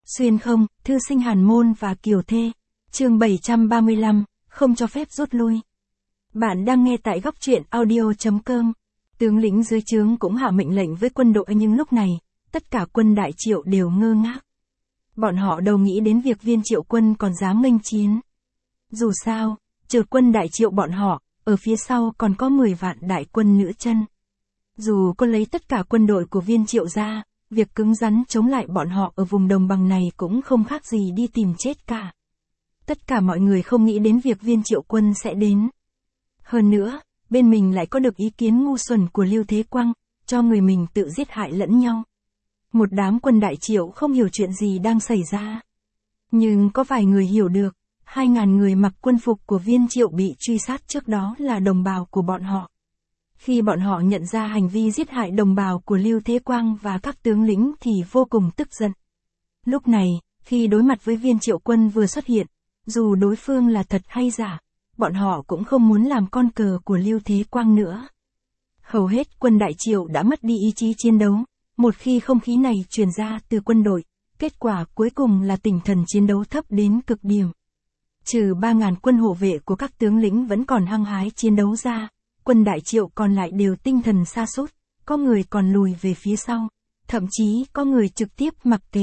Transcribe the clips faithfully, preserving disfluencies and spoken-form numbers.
Xuyên không, thư sinh Hàn Môn và Kiều Thê. Chương bảy trăm ba mươi lăm, không cho phép rút lui. Bạn đang nghe tại góc truyện audio.com. Tướng lĩnh dưới trướng cũng hạ mệnh lệnh với quân đội, nhưng lúc này, tất cả quân Đại Triệu đều ngơ ngác. Bọn họ đâu nghĩ đến việc Viên Triệu quân còn dám nghênh chiến. Dù sao, trừ quân Đại Triệu bọn họ, ở phía sau còn có mười vạn đại quân nữ chân. Dù có lấy tất cả quân đội của Viên Triệu ra, việc cứng rắn chống lại bọn họ ở vùng đồng bằng này cũng không khác gì đi tìm chết cả. Tất cả mọi người không nghĩ đến việc Viên Triệu quân sẽ đến. Hơn nữa, bên mình lại có được ý kiến ngu xuẩn của Lưu Thế Quang, cho người mình tự giết hại lẫn nhau. Một đám quân Đại Triệu không hiểu chuyện gì đang xảy ra. Nhưng có vài người hiểu được, hai ngàn người mặc quân phục của Viên Triệu bị truy sát trước đó là đồng bào của bọn họ. Khi bọn họ nhận ra hành vi giết hại đồng bào của Lưu Thế Quang và các tướng lĩnh thì vô cùng tức giận. Lúc này, khi đối mặt với Viên Triệu quân vừa xuất hiện, dù đối phương là thật hay giả, bọn họ cũng không muốn làm con cờ của Lưu Thế Quang nữa. Hầu hết quân Đại Triệu đã mất đi ý chí chiến đấu, một khi không khí này truyền ra từ quân đội, kết quả cuối cùng là tinh thần chiến đấu thấp đến cực điểm. Trừ ba ngàn quân hộ vệ của các tướng lĩnh vẫn còn hăng hái chiến đấu ra, quân Đại Triệu còn lại đều tinh thần sa sút, có người còn lùi về phía sau, thậm chí có người trực tiếp mặc kệ.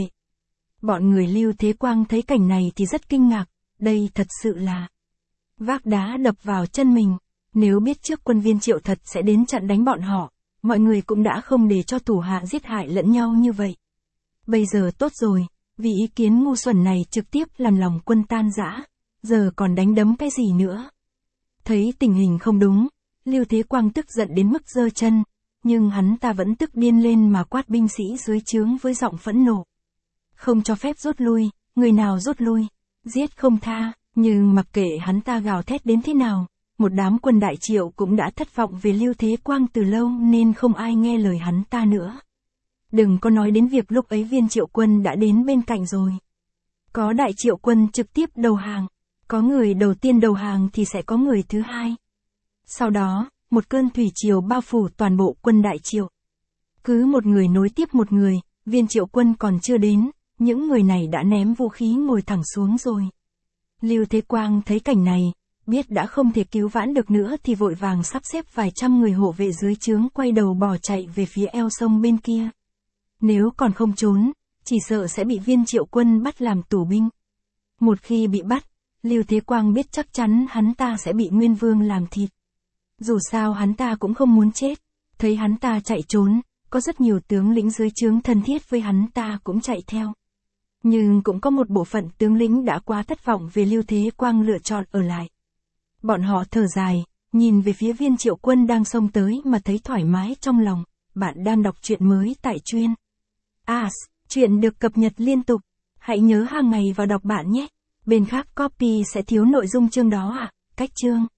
Bọn người Lưu Thế Quang thấy cảnh này thì rất kinh ngạc, đây thật sự là vác đá đập vào chân mình. Nếu biết trước quân Viên Triệu thật sẽ đến chặn đánh bọn họ, mọi người cũng đã không để cho thủ hạ giết hại lẫn nhau như vậy. Bây giờ tốt rồi, vì ý kiến ngu xuẩn này trực tiếp làm lòng quân tan rã, giờ còn đánh đấm cái gì nữa. Thấy tình hình không đúng, Lưu Thế Quang tức giận đến mức giơ chân, nhưng hắn ta vẫn tức điên lên mà quát binh sĩ dưới trướng với giọng phẫn nộ. Không cho phép rút lui, người nào rút lui, giết không tha, nhưng mặc kệ hắn ta gào thét đến thế nào, một đám quân Đại Triệu cũng đã thất vọng về Lưu Thế Quang từ lâu nên không ai nghe lời hắn ta nữa. Đừng có nói đến việc lúc ấy Viên Triệu quân đã đến bên cạnh rồi. Có Đại Triệu quân trực tiếp đầu hàng, có người đầu tiên đầu hàng thì sẽ có người thứ hai. Sau đó, một cơn thủy triều bao phủ toàn bộ quân Đại Triệu. Cứ một người nối tiếp một người, Viên Triệu quân còn chưa đến, những người này đã ném vũ khí ngồi thẳng xuống rồi. Lưu Thế Quang thấy cảnh này, biết đã không thể cứu vãn được nữa thì vội vàng sắp xếp vài trăm người hộ vệ dưới trướng quay đầu bỏ chạy về phía eo sông bên kia. Nếu còn không trốn, chỉ sợ sẽ bị Viên Triệu quân bắt làm tù binh. Một khi bị bắt, Lưu Thế Quang biết chắc chắn hắn ta sẽ bị Nguyên Vương làm thịt. Dù sao hắn ta cũng không muốn chết, thấy hắn ta chạy trốn, có rất nhiều tướng lĩnh dưới trướng thân thiết với hắn ta cũng chạy theo. Nhưng cũng có một bộ phận tướng lĩnh đã quá thất vọng về Lưu Thế Quang lựa chọn ở lại. Bọn họ thở dài, nhìn về phía Viên Triệu quân đang xông tới mà thấy thoải mái trong lòng. Bạn đang đọc truyện mới tại Truyện As, truyện được cập nhật liên tục. Hãy nhớ hàng ngày vào đọc bạn nhé. Bên khác copy sẽ thiếu nội dung chương đó à, cách chương.